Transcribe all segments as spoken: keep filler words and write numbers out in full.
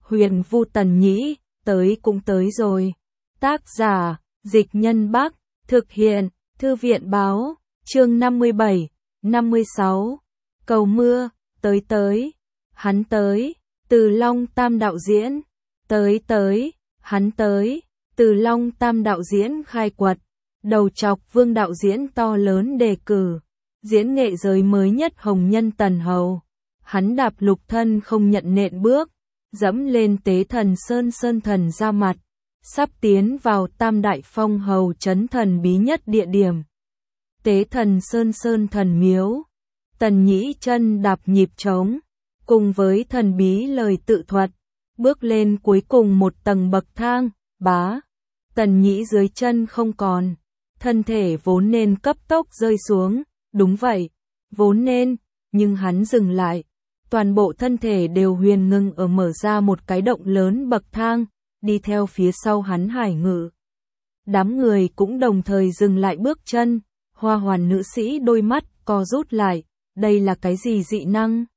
Huyền Vu Tần Nhĩ, tới cũng tới rồi. Tác giả, Dịch Nhân Bắc, thực hiện, Thư viện Báo, chương năm mươi bảy, năm mươi sáu. Cầu mưa, tới tới, hắn tới, Từ Long Tam đạo diễn, tới tới, hắn tới, Từ Long Tam đạo diễn khai quật, đầu chọc Vương đạo diễn to lớn đề cử, diễn nghệ giới mới nhất hồng nhân Tần Hầu. Hắn đạp lục thân không nhận nện bước, dẫm lên tế thần Sơn Sơn Thần ra mặt, sắp tiến vào Tam Đại Phong Hầu trấn thần bí nhất địa điểm. Tế thần Sơn Sơn Thần Miếu, Tần Nhĩ chân đạp nhịp trống, cùng với thần bí lời tự thuật, bước lên cuối cùng một tầng bậc thang, bá. Tần Nhĩ dưới chân không còn, thân thể vốn nên cấp tốc rơi xuống, đúng vậy, vốn nên, nhưng hắn dừng lại. Toàn bộ thân thể đều huyền ngưng ở mở ra một cái động lớn bậc thang, đi theo phía sau hắn Hải Ngự. Đám người cũng đồng thời dừng lại bước chân, Hoa Hoàn nữ sĩ đôi mắt co rút lại, đây là cái gì dị năng?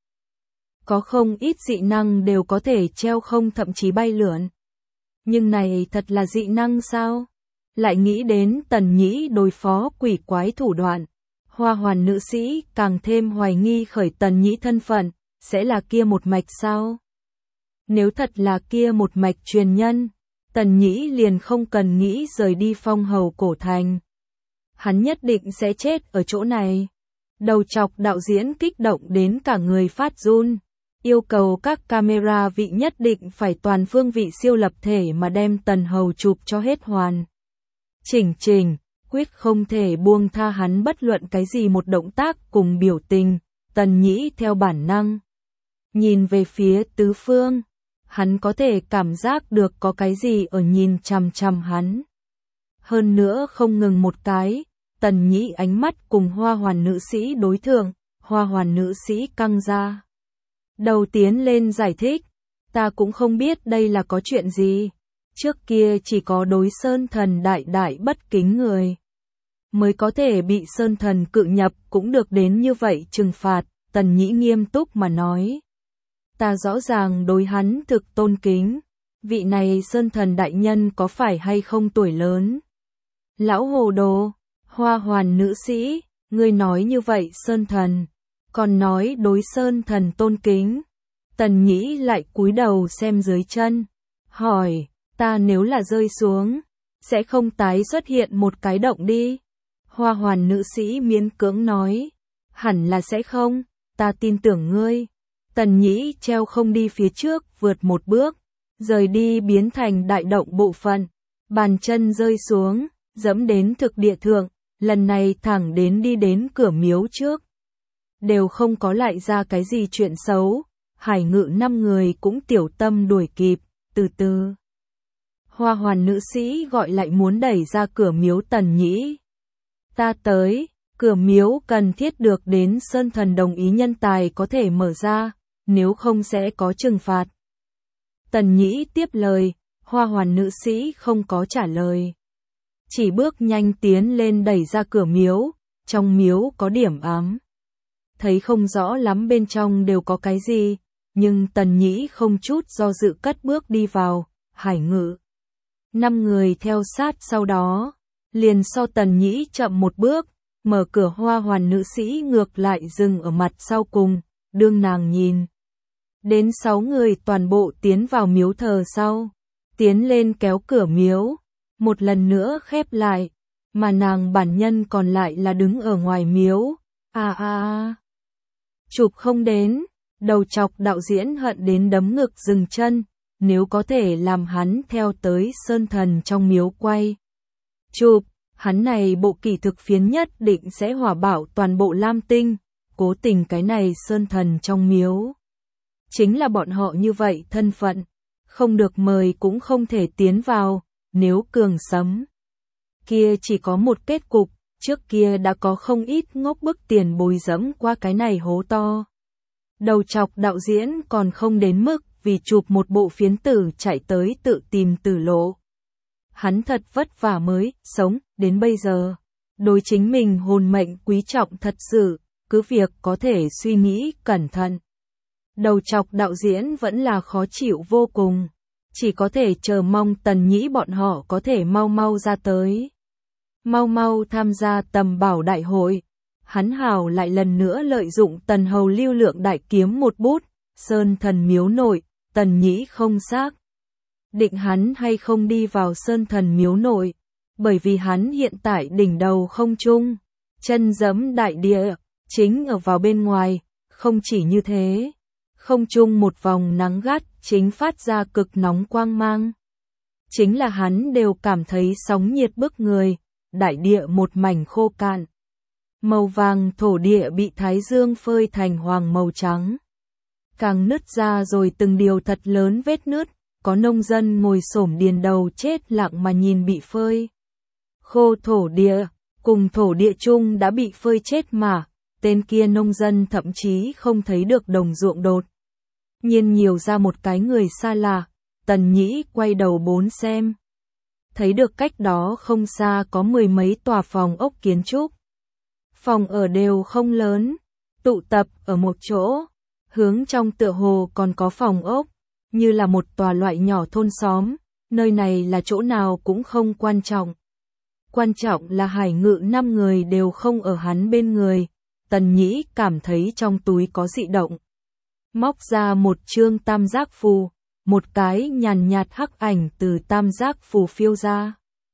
Có không ít dị năng đều có thể treo không thậm chí bay lượn. Nhưng này thật là dị năng sao? Lại nghĩ đến Tần Nhĩ đối phó quỷ quái thủ đoạn. Hoa Hoàn nữ sĩ càng thêm hoài nghi khởi Tần Nhĩ thân phận, sẽ là kia một mạch sao? Nếu thật là kia một mạch truyền nhân, Tần Nhĩ liền không cần nghĩ rời đi Phong Hầu cổ thành. Hắn nhất định sẽ chết ở chỗ này. Đầu chọc đạo diễn kích động đến cả người phát run, yêu cầu các camera vị nhất định phải toàn phương vị siêu lập thể mà đem Tần Hầu chụp cho hết hoàn. Chỉnh chỉnh, quyết không thể buông tha hắn bất luận cái gì một động tác cùng biểu tình. Tần Nhĩ theo bản năng nhìn về phía tứ phương, hắn có thể cảm giác được có cái gì ở nhìn chằm chằm hắn. Hơn nữa không ngừng một cái, Tần Nhĩ ánh mắt cùng Hoa Hoàn nữ sĩ đối thượng, Hoa Hoàn nữ sĩ căng ra. Đầu tiến lên giải thích, ta cũng không biết đây là có chuyện gì, trước kia chỉ có đối Sơn Thần đại đại bất kính người mới có thể bị Sơn Thần cự nhập, cũng được đến như vậy trừng phạt. Tần Nhĩ nghiêm túc mà nói, ta rõ ràng đối hắn thực tôn kính, vị này Sơn Thần đại nhân có phải hay không tuổi lớn? Lão hồ đồ, Hoa Hoàn nữ sĩ, ngươi nói như vậy Sơn Thần, còn nói đối Sơn Thần tôn kính. Tần Nhĩ lại cúi đầu xem dưới chân, hỏi, ta nếu là rơi xuống, sẽ không tái xuất hiện một cái động đi? Hoa Hoàn nữ sĩ miễn cưỡng nói, hẳn là sẽ không, ta tin tưởng ngươi. Tần Nhĩ treo không đi phía trước, vượt một bước, rời đi biến thành đại động bộ phận, bàn chân rơi xuống, dẫm đến thực địa thượng, lần này thẳng đến đi đến cửa miếu trước. Đều không có lại ra cái gì chuyện xấu, Hải Ngự năm người cũng tiểu tâm đuổi kịp, từ từ. Hoa Hoàn nữ sĩ gọi lại muốn đẩy ra cửa miếu Tần Nhĩ. Ta tới, cửa miếu cần thiết được đến Sơn Thần đồng ý nhân tài có thể mở ra, nếu không sẽ có trừng phạt. Tần Nhĩ tiếp lời, Hoa Hoàn nữ sĩ không có trả lời. Chỉ bước nhanh tiến lên đẩy ra cửa miếu, trong miếu có điểm ám. Thấy không rõ lắm bên trong đều có cái gì, nhưng Tần Nhĩ không chút do dự cất bước đi vào, Hải Ngự. Năm người theo sát sau đó, liền so Tần Nhĩ chậm một bước, mở cửa. Hoa Hoàn nữ sĩ ngược lại dừng ở mặt sau cùng, đương nàng nhìn. Đến sáu người toàn bộ tiến vào miếu thờ sau, tiến lên kéo cửa miếu, một lần nữa khép lại, mà nàng bản nhân còn lại là đứng ở ngoài miếu. À à à, chụp không đến, đầu chọc đạo diễn hận đến đấm ngực dừng chân, nếu có thể làm hắn theo tới Sơn Thần trong miếu quay. Chụp, hắn này bộ kỳ thực phiến nhất định sẽ hỏa bảo toàn bộ Lam Tinh, cố tình cái này Sơn Thần trong miếu. Chính là bọn họ như vậy thân phận, không được mời cũng không thể tiến vào, nếu cường sấm. Kia chỉ có một kết cục, trước kia đã có không ít ngốc bức tiền bồi dẫm qua cái này hố to. Đầu chọc đạo diễn còn không đến mức vì chụp một bộ phiến tử chạy tới tự tìm tử lộ. Hắn thật vất vả mới sống đến bây giờ, đối chính mình hồn mệnh quý trọng thật sự, cứ việc có thể suy nghĩ cẩn thận. Đầu chọc đạo diễn vẫn là khó chịu vô cùng. Chỉ có thể chờ mong Tần Nhĩ bọn họ có thể mau mau ra tới. Mau mau tham gia tầm bảo đại hội. Hắn hào lại lần nữa lợi dụng Tần Hầu lưu lượng đại kiếm một bút, Sơn Thần Miếu nội, Tần Nhĩ không xác định hắn hay không đi vào Sơn Thần Miếu nội, bởi vì hắn hiện tại đỉnh đầu không trung, chân giẫm đại địa, chính ở vào bên ngoài, không chỉ như thế, không trung một vòng nắng gắt chính phát ra cực nóng quang mang. Chính là hắn đều cảm thấy sóng nhiệt bức người, đại địa một mảnh khô cạn. Màu vàng thổ địa bị thái dương phơi thành hoàng màu trắng. Càng nứt ra rồi từng điều thật lớn vết nứt, có nông dân ngồi xổm điền đầu chết lặng mà nhìn bị phơi khô thổ địa, cùng thổ địa chung đã bị phơi chết mà, tên kia nông dân thậm chí không thấy được đồng ruộng đột nhiên nhiều ra một cái người xa lạ. Tần Nhĩ quay đầu bốn xem, thấy được cách đó không xa có mười mấy tòa phòng ốc kiến trúc. Phòng ở đều không lớn, tụ tập ở một chỗ, hướng trong tựa hồ còn có phòng ốc, như là một tòa loại nhỏ thôn xóm, nơi này là chỗ nào cũng không quan trọng. Quan trọng là Hải Ngự năm người đều không ở hắn bên người. Tần Nhĩ cảm thấy trong túi có dị động. Móc ra một chương tam giác phù, một cái nhàn nhạt hắc ảnh từ tam giác phù phiêu ra.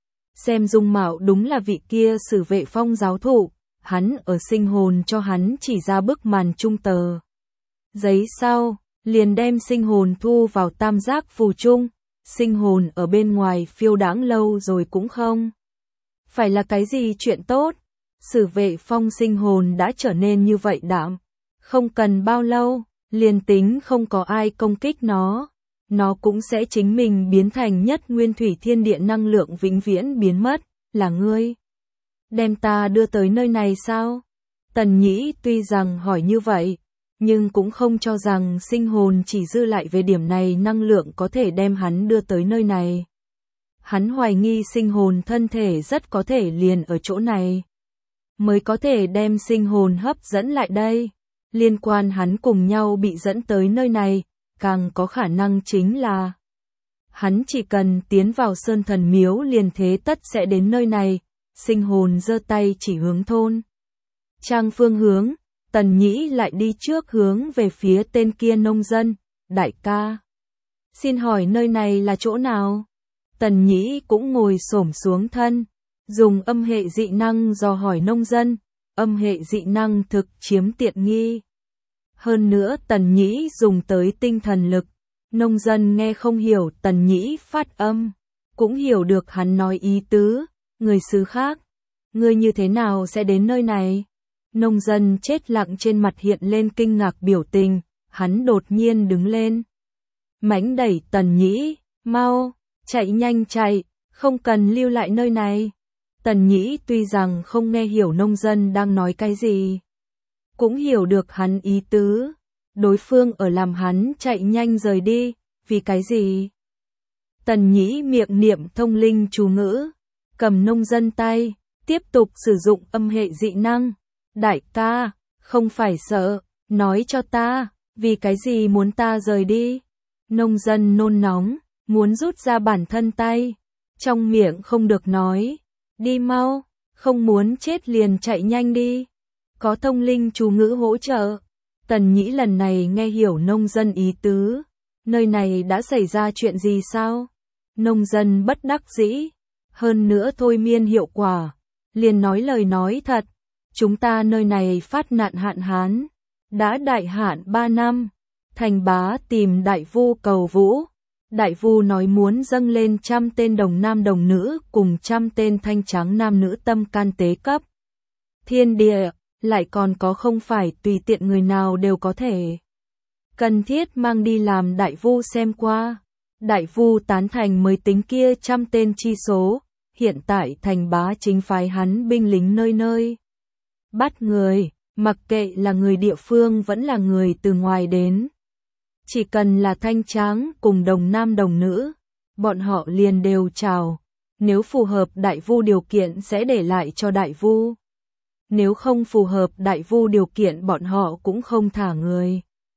Xem dung mạo đúng là vị kia Sử Vệ Phong giáo thụ, hắn ở sinh hồn cho hắn chỉ ra bức màn trung tờ. Giấy sau, liền đem sinh hồn thu vào tam giác phù chung, sinh hồn ở bên ngoài phiêu đãng lâu rồi cũng không phải là cái gì chuyện tốt. Sử Vệ Phong sinh hồn đã trở nên như vậy đạm, không cần bao lâu, liền tính không có ai công kích nó, nó cũng sẽ chính mình biến thành nhất nguyên thủy thiên địa năng lượng vĩnh viễn biến mất. Là ngươi đem ta đưa tới nơi này sao? Tần Nhĩ tuy rằng hỏi như vậy, nhưng cũng không cho rằng sinh hồn chỉ dư lại về điểm này năng lượng có thể đem hắn đưa tới nơi này. Hắn hoài nghi sinh hồn thân thể rất có thể liền ở chỗ này, mới có thể đem sinh hồn hấp dẫn lại đây. Liên quan hắn cùng nhau bị dẫn tới nơi này, càng có khả năng chính là hắn chỉ cần tiến vào Sơn Thần Miếu liền thế tất sẽ đến nơi này. Sinh hồn giơ tay chỉ hướng thôn trang phương hướng. Tần Nhĩ lại đi trước hướng về phía tên kia nông dân. Đại ca, xin hỏi nơi này là chỗ nào? Tần Nhĩ cũng ngồi xổm xuống thân, dùng âm hệ dị năng dò hỏi nông dân. Âm hệ dị năng thực chiếm tiện nghi. Hơn nữa Tần Nhĩ dùng tới tinh thần lực. Nông dân nghe không hiểu Tần Nhĩ phát âm, cũng hiểu được hắn nói ý tứ. Người xứ khác, ngươi như thế nào sẽ đến nơi này? Nông dân chết lặng trên mặt hiện lên kinh ngạc biểu tình, hắn đột nhiên đứng lên. Mãnh đẩy Tần Nhĩ, mau, chạy nhanh chạy, không cần lưu lại nơi này. Tần Nhĩ tuy rằng không nghe hiểu nông dân đang nói cái gì, cũng hiểu được hắn ý tứ. Đối phương ở làm hắn chạy nhanh rời đi, vì cái gì? Tần Nhĩ miệng niệm thông linh chú ngữ, cầm nông dân tay, tiếp tục sử dụng âm hệ dị năng. Đại ca, không phải sợ, nói cho ta, vì cái gì muốn ta rời đi? Nông dân nôn nóng, muốn rút ra bản thân tay, trong miệng không được nói. Đi mau, không muốn chết liền chạy nhanh đi. Có thông linh chú ngữ hỗ trợ. Tần Nhĩ lần này nghe hiểu nông dân ý tứ. Nơi này đã xảy ra chuyện gì sao? Nông dân bất đắc dĩ. Hơn nữa thôi miên hiệu quả. Liền nói lời nói thật. Chúng ta nơi này phát nạn hạn hán. Đã đại hạn ba năm. Thành bá tìm đại vu cầu vũ. Đại vu nói muốn dâng lên trăm tên đồng nam đồng nữ cùng trăm tên thanh trắng nam nữ tâm can tế cấp. Thiên địa, lại còn có không phải tùy tiện người nào đều có thể. Cần thiết mang đi làm đại vu xem qua. Đại vu tán thành mới tính kia trăm tên chi số. Hiện tại thành bá chính phái hắn binh lính nơi nơi. Bắt người, mặc kệ là người địa phương vẫn là người từ ngoài đến. Chỉ cần là thanh tráng cùng đồng nam đồng nữ, bọn họ liền đều chào. Nếu phù hợp đại vu điều kiện sẽ để lại cho đại vu. Nếu không phù hợp đại vu điều kiện bọn họ cũng không thả người.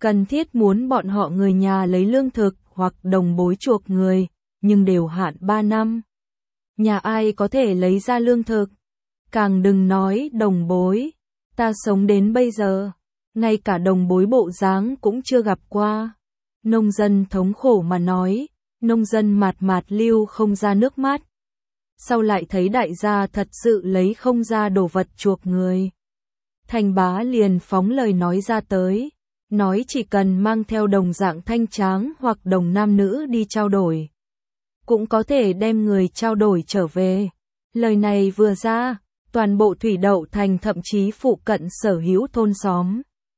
cần thiết muốn bọn họ người nhà lấy lương thực hoặc đồng bối chuộc người, nhưng đều hạn ba năm. Nhà ai có thể lấy ra lương thực? Càng đừng nói đồng bối. Ta sống đến bây giờ, ngay cả đồng bối bộ dáng cũng chưa gặp qua. Nông dân thống khổ mà nói, nông dân mạt mạt lưu không ra nước mắt. Sau lại thấy đại gia thật sự lấy không ra đồ vật chuộc người. Thành bá liền phóng lời nói ra tới, nói chỉ cần mang theo đồng dạng thanh tráng hoặc đồng nam nữ đi trao đổi, cũng có thể đem người trao đổi trở về. Lời này vừa ra, toàn bộ Thủy Đậu Thành thậm chí phụ cận sở hữu thôn xóm,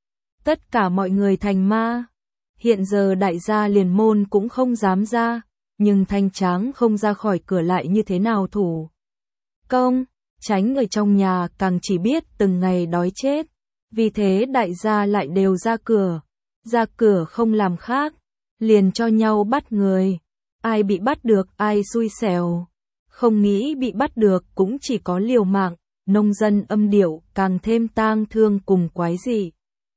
tất cả mọi người thành ma. Hiện giờ đại gia liền môn cũng không dám ra, nhưng thanh tráng không ra khỏi cửa lại như thế nào thủ công, tránh người trong nhà càng chỉ biết từng ngày đói chết. Vì thế đại gia lại đều ra cửa, ra cửa không làm khác, liền cho nhau bắt người. Ai bị bắt được ai xui xẻo, không nghĩ bị bắt được cũng chỉ có liều mạng. Nông dân âm điệu càng thêm tang thương cùng quái dị.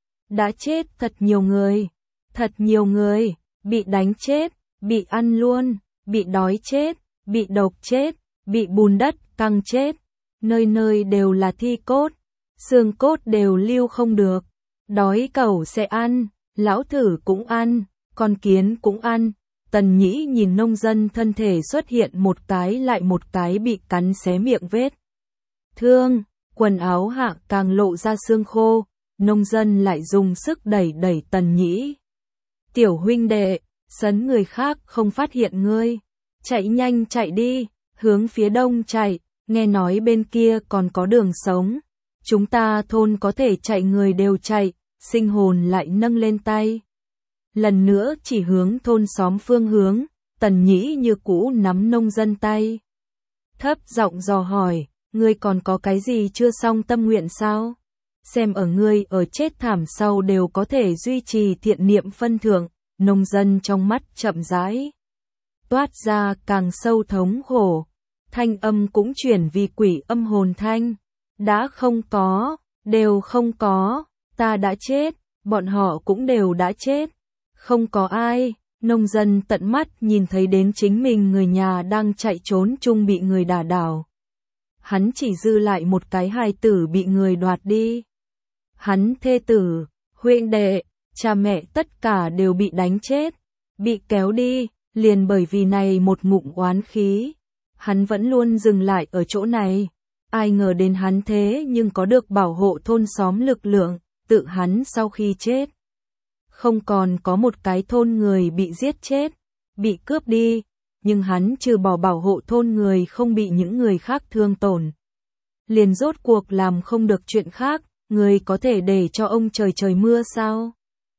Đã chết thật nhiều người, thật nhiều người, bị đánh chết, bị ăn luôn, bị đói chết, bị độc chết, bị bùn đất căng chết. Nơi nơi đều là thi cốt, xương cốt đều lưu không được. Đói cẩu sẽ ăn, lão thử cũng ăn, con kiến cũng ăn. Tần Nhĩ nhìn nông dân thân thể xuất hiện một cái lại một cái bị cắn xé miệng vết thương, quần áo hạ càng lộ ra xương khô. Nông dân lại dùng sức đẩy đẩy Tần Nhĩ. Tiểu huynh đệ, sấn người khác không phát hiện ngươi, chạy nhanh chạy đi, hướng phía đông chạy, nghe nói bên kia còn có đường sống. Chúng ta thôn có thể chạy người đều chạy. Sinh hồn lại nâng lên tay, lần nữa chỉ hướng thôn xóm phương hướng. Tần Nhĩ như cũ nắm nông dân tay, thấp giọng dò hỏi, ngươi còn có cái gì chưa xong tâm nguyện sao? Xem ở ngươi ở chết thảm sau đều có thể duy trì thiện niệm phân thượng. Nông dân trong mắt chậm rãi toát ra càng sâu thống khổ, thanh âm cũng chuyển vì quỷ âm hồn thanh. Đã không có, đều không có, ta đã chết, bọn họ cũng đều đã chết, không có ai. Nông dân tận mắt nhìn thấy đến chính mình người nhà đang chạy trốn chung bị người đả đảo. Hắn chỉ dư lại một cái hài tử bị người đoạt đi. Hắn thê tử, huynh đệ, cha mẹ tất cả đều bị đánh chết, bị kéo đi, liền bởi vì này một ngụm oán khí. Hắn vẫn luôn dừng lại ở chỗ này. Ai ngờ đến hắn thế nhưng có được bảo hộ thôn xóm lực lượng. Tự hắn sau khi chết, không còn có một cái thôn người bị giết chết, bị cướp đi, nhưng hắn trừ bỏ bảo hộ thôn người không bị những người khác thương tổn, liền rốt cuộc làm không được chuyện khác. Người có thể để cho ông trời trời mưa sao?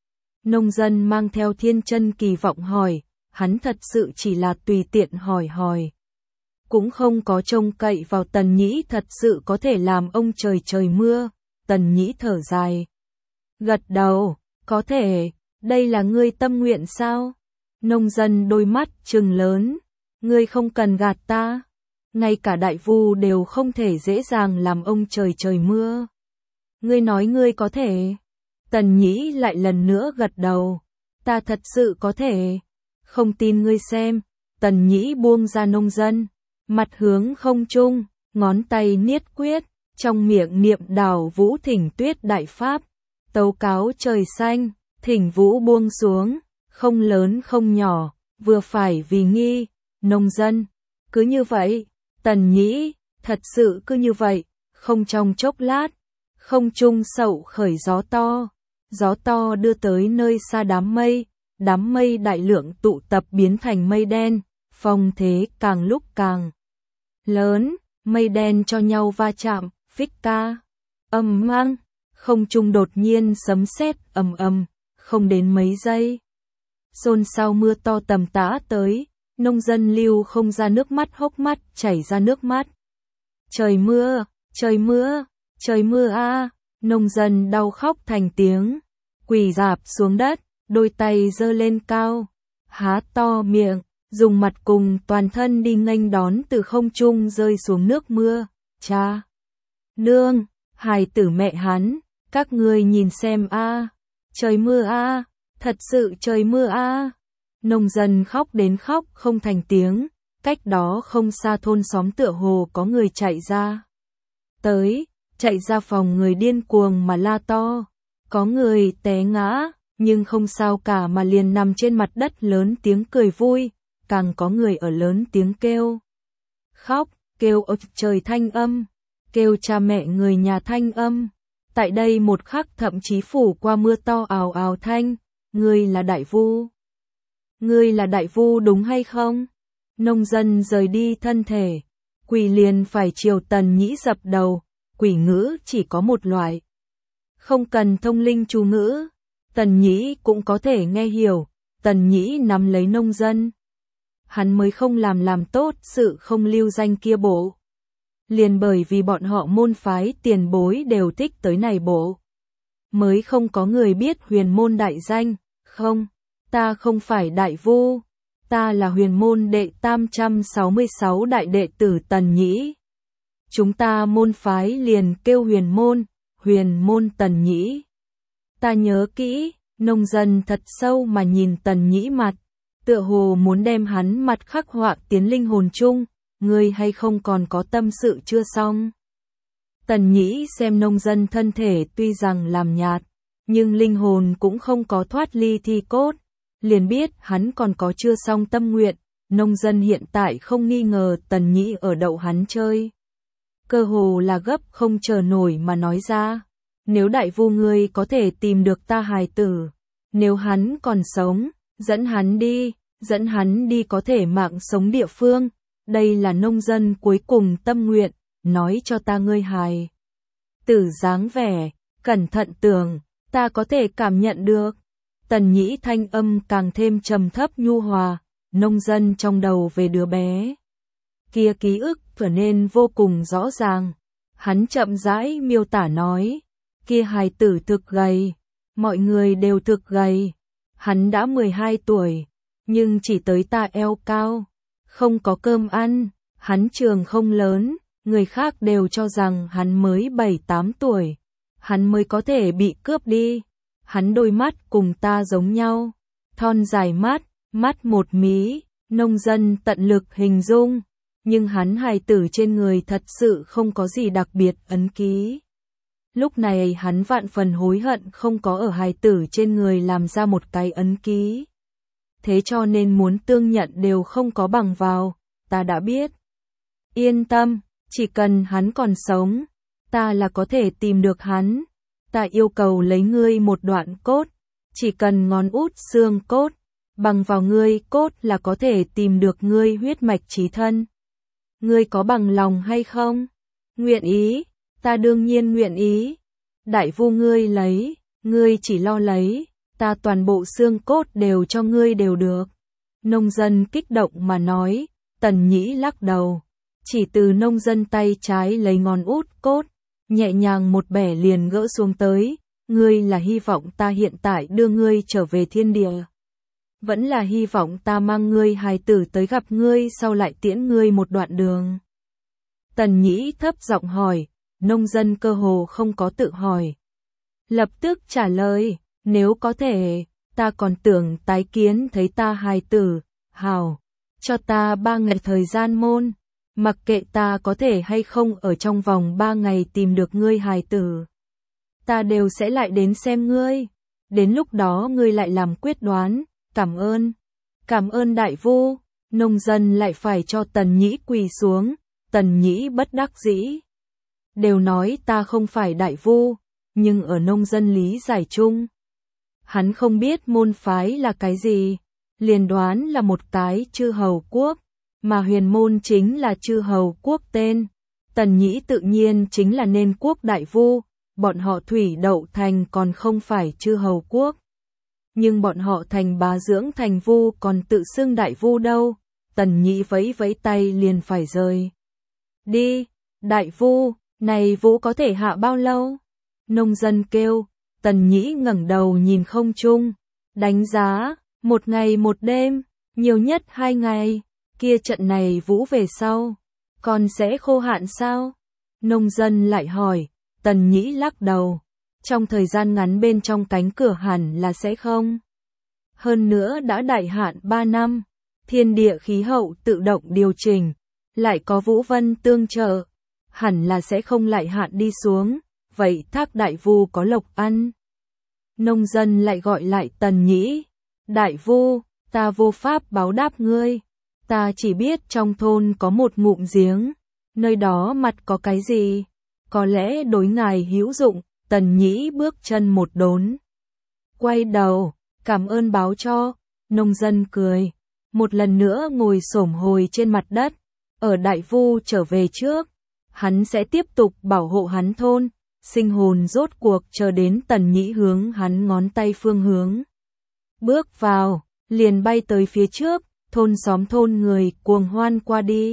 Nông dân mang theo thiên chân kỳ vọng hỏi, hắn thật sự chỉ là tùy tiện hỏi hỏi, cũng không có trông cậy vào Tần Nhĩ thật sự có thể làm ông trời trời mưa. Tần Nhĩ thở dài, gật đầu, có thể, đây là ngươi tâm nguyện sao? Nông dân đôi mắt trừng lớn, ngươi không cần gạt ta, ngay cả đại vu đều không thể dễ dàng làm ông trời trời mưa. Ngươi nói ngươi có thể. Tần Nhĩ lại lần nữa gật đầu, ta thật sự có thể, không tin ngươi xem. Tần Nhĩ buông ra nông dân, mặt hướng không trung, ngón tay niết quyết, trong miệng niệm đảo vũ thỉnh tuyết đại pháp, tấu cáo trời xanh, thỉnh vũ buông xuống, không lớn không nhỏ, vừa phải vì nghi. Nông dân, cứ như vậy. Tần Nhĩ, thật sự cứ như vậy. Không trong chốc lát, không trung sậu khởi gió to, gió to đưa tới nơi xa đám mây, đám mây đại lượng tụ tập biến thành mây đen, phong thế càng lúc càng lớn, mây đen cho nhau va chạm, phích ca, ầm vang, không trung đột nhiên sấm sét ầm ầm, không đến mấy giây, xôn xao mưa to tầm tã tới, nông dân lưu không ra nước mắt, hốc mắt chảy ra nước mắt. Trời mưa, trời mưa, trời mưa a! Nông dân đau khóc thành tiếng, quỳ rạp xuống đất, đôi tay giơ lên cao, há to miệng, dùng mặt cùng toàn thân đi nghênh đón từ không trung rơi xuống nước mưa. Cha, nương, hài tử mẹ hắn, các ngươi nhìn xem a, trời mưa a, Thật sự trời mưa a. Nông dân khóc đến khóc không thành tiếng, cách đó không xa thôn xóm tựa hồ có người chạy ra. Tới, chạy ra phòng người điên cuồng mà la to. Có người té ngã, nhưng không sao cả mà liền nằm trên mặt đất lớn tiếng cười vui, càng có người ở lớn tiếng kêu. Khóc, kêu ôi trời thanh âm, kêu cha mẹ người nhà thanh âm. Tại đây một khắc thậm chí phủ qua mưa to ào ào thanh, ngươi là đại vu. Ngươi là đại vu đúng hay không? Nông dân rời đi thân thể, quỷ liền phải chiều Tần Nhĩ dập đầu, quỷ ngữ chỉ có một loại. Không cần thông linh chú ngữ, Tần Nhĩ cũng có thể nghe hiểu, Tần Nhĩ nắm lấy nông dân. Hắn mới không làm làm tốt sự không lưu danh kia bộ. Liền bởi vì bọn họ môn phái tiền bối đều thích tới này bộ. Mới không có người biết huyền môn đại danh, không, ta không phải đại vu, ta là huyền môn đệ tam trăm sáu mươi sáu đại đệ tử Tần Nhĩ. Chúng ta môn phái liền kêu huyền môn, huyền môn Tần Nhĩ. Ta nhớ kỹ, nông dân thật sâu mà nhìn Tần Nhĩ mặt, tựa hồ muốn đem hắn mặt khắc họa tiến linh hồn chung, ngươi hay không còn có tâm sự chưa xong. Tần Nhĩ xem nông dân thân thể tuy rằng làm nhạt, nhưng linh hồn cũng không có thoát ly thi cốt, liền biết hắn còn có chưa xong tâm nguyện, nông dân hiện tại không nghi ngờ Tần Nhĩ ở đậu hắn chơi. Cơ hồ là gấp không chờ nổi mà nói ra, nếu đại vu ngươi có thể tìm được ta hài tử, nếu hắn còn sống, dẫn hắn đi, dẫn hắn đi có thể mạng sống địa phương, đây là nông dân cuối cùng tâm nguyện, nói cho ta ngươi hài tử dáng vẻ, cẩn thận tưởng, ta có thể cảm nhận được. Tần Nhĩ thanh âm càng thêm trầm thấp nhu hòa, nông dân trong đầu về đứa bé kia ký ức trở nên vô cùng rõ ràng. Hắn chậm rãi miêu tả nói, kia hài tử thực gầy, mọi người đều thực gầy. Hắn đã mười hai tuổi, nhưng chỉ tới ta eo cao, không có cơm ăn, hắn trường không lớn, người khác đều cho rằng hắn mới bảy tám tuổi, hắn mới có thể bị cướp đi. Hắn đôi mắt cùng ta giống nhau, thon dài mắt, mắt một mí, nông dân tận lực hình dung, nhưng hắn hài tử trên người thật sự không có gì đặc biệt ấn ký. Lúc này hắn vạn phần hối hận không có ở hài tử trên người làm ra một cái ấn ký. Thế cho nên muốn tương nhận đều không có bằng vào, ta đã biết. Yên tâm, chỉ cần hắn còn sống, ta là có thể tìm được hắn. Ta yêu cầu lấy ngươi một đoạn cốt, chỉ cần ngón út xương cốt, bằng vào ngươi cốt là có thể tìm được ngươi huyết mạch chí thân. Ngươi có bằng lòng hay không? Nguyện ý, ta đương nhiên nguyện ý. Đại vu ngươi lấy, ngươi chỉ lo lấy, ta toàn bộ xương cốt đều cho ngươi đều được. Nông dân kích động mà nói, Tần Nhĩ lắc đầu, chỉ từ nông dân tay trái lấy ngón út cốt, nhẹ nhàng một bẻ liền gỡ xuống tới, ngươi là hy vọng ta hiện tại đưa ngươi trở về thiên địa. Vẫn là hy vọng ta mang ngươi hài tử tới gặp ngươi sau lại tiễn ngươi một đoạn đường. Tần Nhĩ thấp giọng hỏi, nông dân cơ hồ không có tự hỏi. Lập tức trả lời, nếu có thể, ta còn tưởng tái kiến thấy ta hài tử, hào, cho ta ba ngày thời gian môn. Mặc kệ ta có thể hay không ở trong vòng ba ngày tìm được ngươi hài tử, ta đều sẽ lại đến xem ngươi. Đến lúc đó ngươi lại làm quyết đoán. Cảm ơn. Cảm ơn đại vu. Nông dân lại phải cho Tần Nhĩ quỳ xuống. Tần Nhĩ bất đắc dĩ. Đều nói ta không phải đại vu, nhưng ở nông dân lý giải chung, hắn không biết môn phái là cái gì, liền đoán là một cái chư hầu quốc. Mà huyền môn chính là chư hầu quốc tên, Tần Nhĩ tự nhiên chính là nên quốc đại vu, bọn họ thủy đậu thành còn không phải chư hầu quốc. Nhưng bọn họ thành bá dưỡng thành vu còn tự xưng đại vu đâu, Tần Nhĩ vẫy vẫy tay liền phải rời. Đi, đại vu, này vũ có thể hạ bao lâu? Nông dân kêu, Tần Nhĩ ngẩng đầu nhìn không trung, đánh giá, một ngày một đêm, nhiều nhất hai ngày. Kia trận này vũ về sau, còn sẽ khô hạn sao? Nông dân lại hỏi, Tần Nhĩ lắc đầu, trong thời gian ngắn bên trong cánh cửa hẳn là sẽ không. Hơn nữa đã đại hạn ba năm, thiên địa khí hậu tự động điều chỉnh, lại có Vũ Vân tương trợ, hẳn là sẽ không lại hạn đi xuống, vậy Thác đại vu có lộc ăn. Nông dân lại gọi lại Tần Nhĩ, đại vu, ta vô pháp báo đáp ngươi, ta chỉ biết trong thôn có một ngụm giếng, nơi đó mặt có cái gì, có lẽ đối ngài hữu dụng. Tần Nhĩ bước chân một đốn, quay đầu, cảm ơn báo cho. Nông dân cười, một lần nữa ngồi xổm hồi trên mặt đất, ở đại vu trở về trước, hắn sẽ tiếp tục bảo hộ hắn thôn. Sinh hồn rốt cuộc chờ đến Tần Nhĩ hướng hắn ngón tay phương hướng. Bước vào, liền bay tới phía trước, thôn xóm thôn người cuồng hoan qua đi.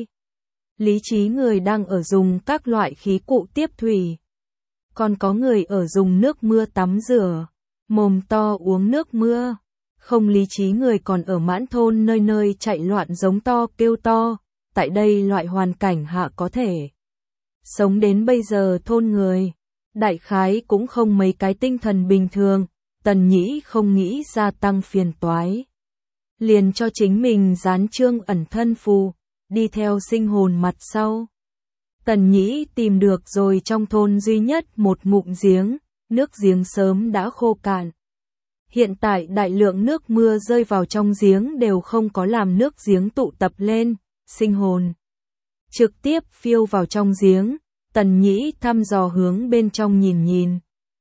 Lý trí người đang ở dùng các loại khí cụ tiếp thủy. Còn có người ở dùng nước mưa tắm rửa, mồm to uống nước mưa. Không lý trí người còn ở mãn thôn nơi nơi chạy loạn giống to kêu to. Tại đây loại hoàn cảnh hạ có thể sống đến bây giờ thôn người, đại khái cũng không mấy cái tinh thần bình thường. Tần Nhĩ không nghĩ gia tăng phiền toái, liền cho chính mình dán trương ẩn thân phù, đi theo sinh hồn mặt sau. Tần Nhĩ tìm được rồi trong thôn duy nhất một ngụm giếng, nước giếng sớm đã khô cạn. Hiện tại đại lượng nước mưa rơi vào trong giếng đều không có làm nước giếng tụ tập lên, sinh hồn trực tiếp phiêu vào trong giếng. Tần Nhĩ thăm dò hướng bên trong nhìn nhìn.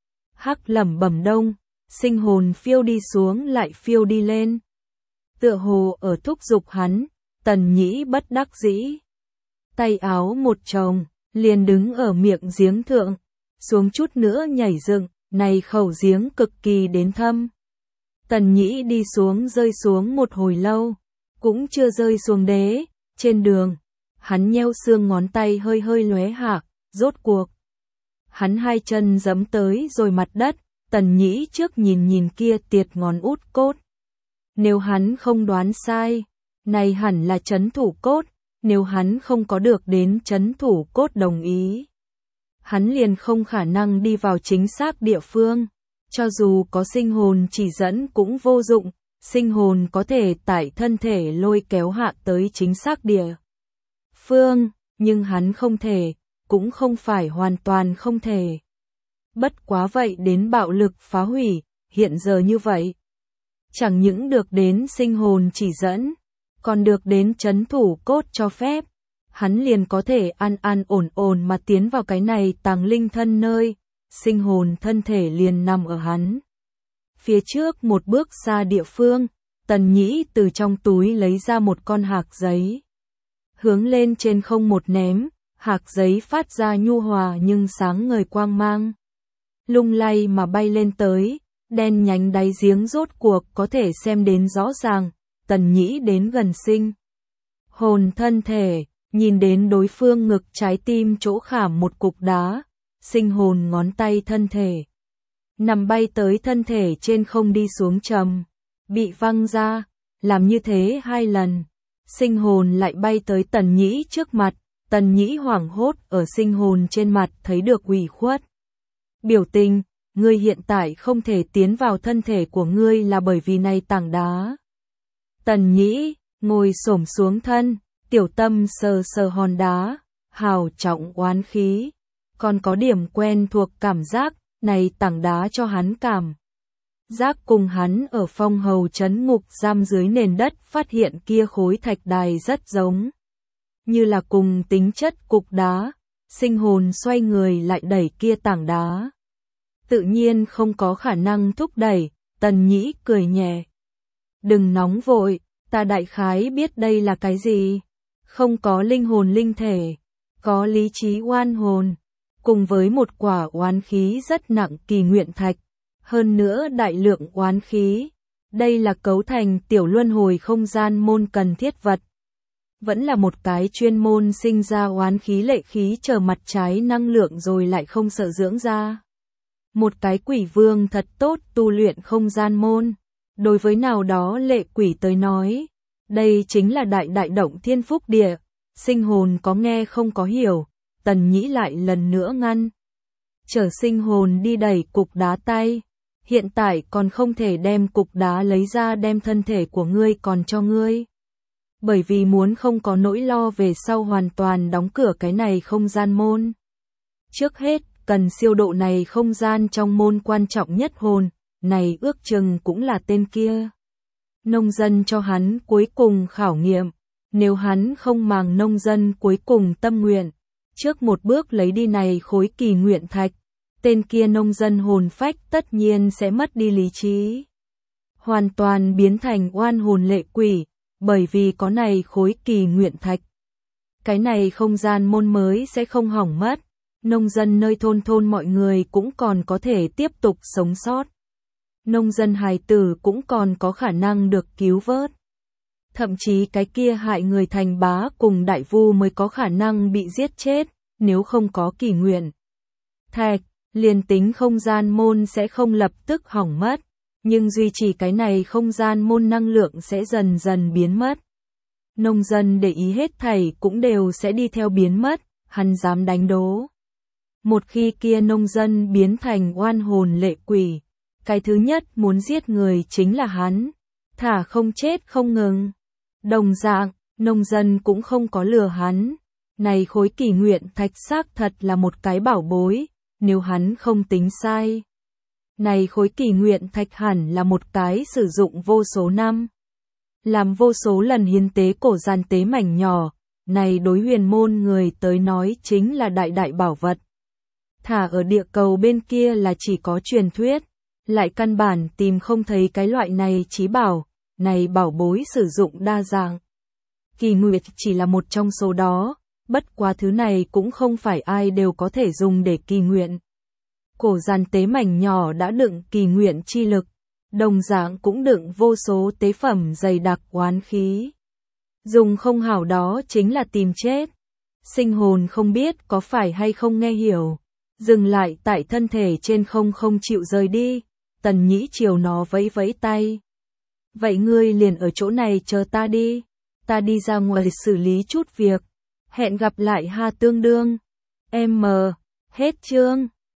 Hắc lẩm bẩm đông, sinh hồn phiêu đi xuống lại phiêu đi lên. Tựa hồ ở thúc giục hắn, Tần Nhĩ bất đắc dĩ. Tay áo một chồng, liền đứng ở miệng giếng thượng, xuống chút nữa nhảy dựng, này khẩu giếng cực kỳ đến thâm. Tần Nhĩ đi xuống rơi xuống một hồi lâu, cũng chưa rơi xuống đế, trên đường, hắn nheo xương ngón tay hơi hơi lóe hạc, rốt cuộc. Hắn hai chân giẫm tới rồi mặt đất, Tần Nhĩ trước nhìn nhìn kia tiệt ngón út cốt. Nếu hắn không đoán sai, này hẳn là trấn thủ cốt, nếu hắn không có được đến trấn thủ cốt đồng ý, hắn liền không khả năng đi vào chính xác địa phương. Cho dù có sinh hồn chỉ dẫn cũng vô dụng, sinh hồn có thể tải thân thể lôi kéo hạ tới chính xác địa phương, nhưng hắn không thể, cũng không phải hoàn toàn không thể. Bất quá vậy đến bạo lực phá hủy, hiện giờ như vậy. Chẳng những được đến sinh hồn chỉ dẫn, còn được đến trấn thủ cốt cho phép, hắn liền có thể an an ổn ổn mà tiến vào cái này tàng linh thân nơi. Sinh hồn thân thể liền nằm ở hắn phía trước một bước xa địa phương. Tần Nhĩ từ trong túi lấy ra một con hạc giấy, hướng lên trên không một ném, hạc giấy phát ra nhu hòa nhưng sáng ngời quang mang, lung lay mà bay lên tới, đen nhánh đáy giếng rốt cuộc có thể xem đến rõ ràng. Tần Nhĩ đến gần sinh hồn thân thể, nhìn đến đối phương ngực trái tim chỗ khảm một cục đá. Sinh hồn ngón tay thân thể nằm bay tới thân thể trên không đi xuống trầm, bị văng ra, làm như thế hai lần. Sinh hồn lại bay tới Tần Nhĩ trước mặt, Tần Nhĩ hoảng hốt ở sinh hồn trên mặt thấy được ủy khuất. Biểu tình, ngươi hiện tại không thể tiến vào thân thể của ngươi là bởi vì này tảng đá. Tần Nhĩ ngồi xổm xuống thân, tiểu tâm sờ sờ hòn đá, hào trọng oán khí. Còn có điểm quen thuộc cảm giác, này tảng đá cho hắn cảm giác cùng hắn ở phong hầu trấn ngục giam dưới nền đất phát hiện kia khối thạch đài rất giống. Như là cùng tính chất cục đá, sinh hồn xoay người lại đẩy kia tảng đá. Tự nhiên không có khả năng thúc đẩy, Tần Nhĩ cười nhẹ. Đừng nóng vội, ta đại khái biết đây là cái gì. Không có linh hồn linh thể, có lý trí oan hồn. Cùng với một quả oán khí rất nặng kỳ nguyện thạch, hơn nữa đại lượng oán khí, đây là cấu thành tiểu luân hồi không gian môn cần thiết vật. Vẫn là một cái chuyên môn sinh ra oán khí lệ khí chờ mặt trái năng lượng rồi lại không sợ dưỡng ra. Một cái quỷ vương thật tốt tu luyện không gian môn, đối với nào đó lệ quỷ tới nói, đây chính là đại đại động thiên phúc địa. Sinh hồn có nghe không có hiểu. Tần Nhĩ lại lần nữa ngăn trở sinh hồn đi đẩy cục đá tay, hiện tại còn không thể đem cục đá lấy ra đem thân thể của ngươi còn cho ngươi. Bởi vì muốn không có nỗi lo về sau hoàn toàn đóng cửa cái này không gian môn. Trước hết, cần siêu độ này không gian trong môn quan trọng nhất hồn, này ước chừng cũng là tên kia. Nông dân cho hắn cuối cùng khảo nghiệm, nếu hắn không màng nông dân cuối cùng tâm nguyện, trước một bước lấy đi này khối kỳ nguyện thạch, tên kia nông dân hồn phách tất nhiên sẽ mất đi lý trí. Hoàn toàn biến thành oan hồn lệ quỷ, bởi vì có này khối kỳ nguyện thạch. Cái này không gian môn mới sẽ không hỏng mất, nông dân nơi thôn thôn mọi người cũng còn có thể tiếp tục sống sót. Nông dân hài tử cũng còn có khả năng được cứu vớt. Thậm chí cái kia hại người thành bá cùng đại vu mới có khả năng bị giết chết, nếu không có kỳ nguyện thạch, liền tính không gian môn sẽ không lập tức hỏng mất, nhưng duy trì cái này không gian môn năng lượng sẽ dần dần biến mất. Nông dân để ý hết thảy cũng đều sẽ đi theo biến mất, hắn dám đánh đố. Một khi kia nông dân biến thành oan hồn lệ quỷ, cái thứ nhất muốn giết người chính là hắn, thả không chết không ngừng. Đồng dạng, nông dân cũng không có lừa hắn. Này khối kỳ nguyện thạch xác thật là một cái bảo bối, nếu hắn không tính sai. Này khối kỳ nguyện thạch hẳn là một cái sử dụng vô số năm. Làm vô số lần hiến tế cổ gian tế mảnh nhỏ, này đối huyền môn người tới nói chính là đại đại bảo vật. Thả ở địa cầu bên kia là chỉ có truyền thuyết, lại căn bản tìm không thấy cái loại này chí bảo, này bảo bối sử dụng đa dạng. Kỳ nguyệt chỉ là một trong số đó, bất quá thứ này cũng không phải ai đều có thể dùng để kỳ nguyện. Cổ gian tế mảnh nhỏ đã đựng kỳ nguyện chi lực, đồng dạng cũng đựng vô số tế phẩm dày đặc oán khí. Dùng không hảo đó chính là tìm chết. Sinh hồn không biết có phải hay không nghe hiểu, dừng lại tại thân thể trên không không chịu rời đi, Tần Nhĩ chiều nó vẫy vẫy tay. Vậy ngươi liền ở chỗ này chờ ta đi, ta đi ra ngoài xử lý chút việc. Hẹn gặp lại ha tương đương. M. Hết chương.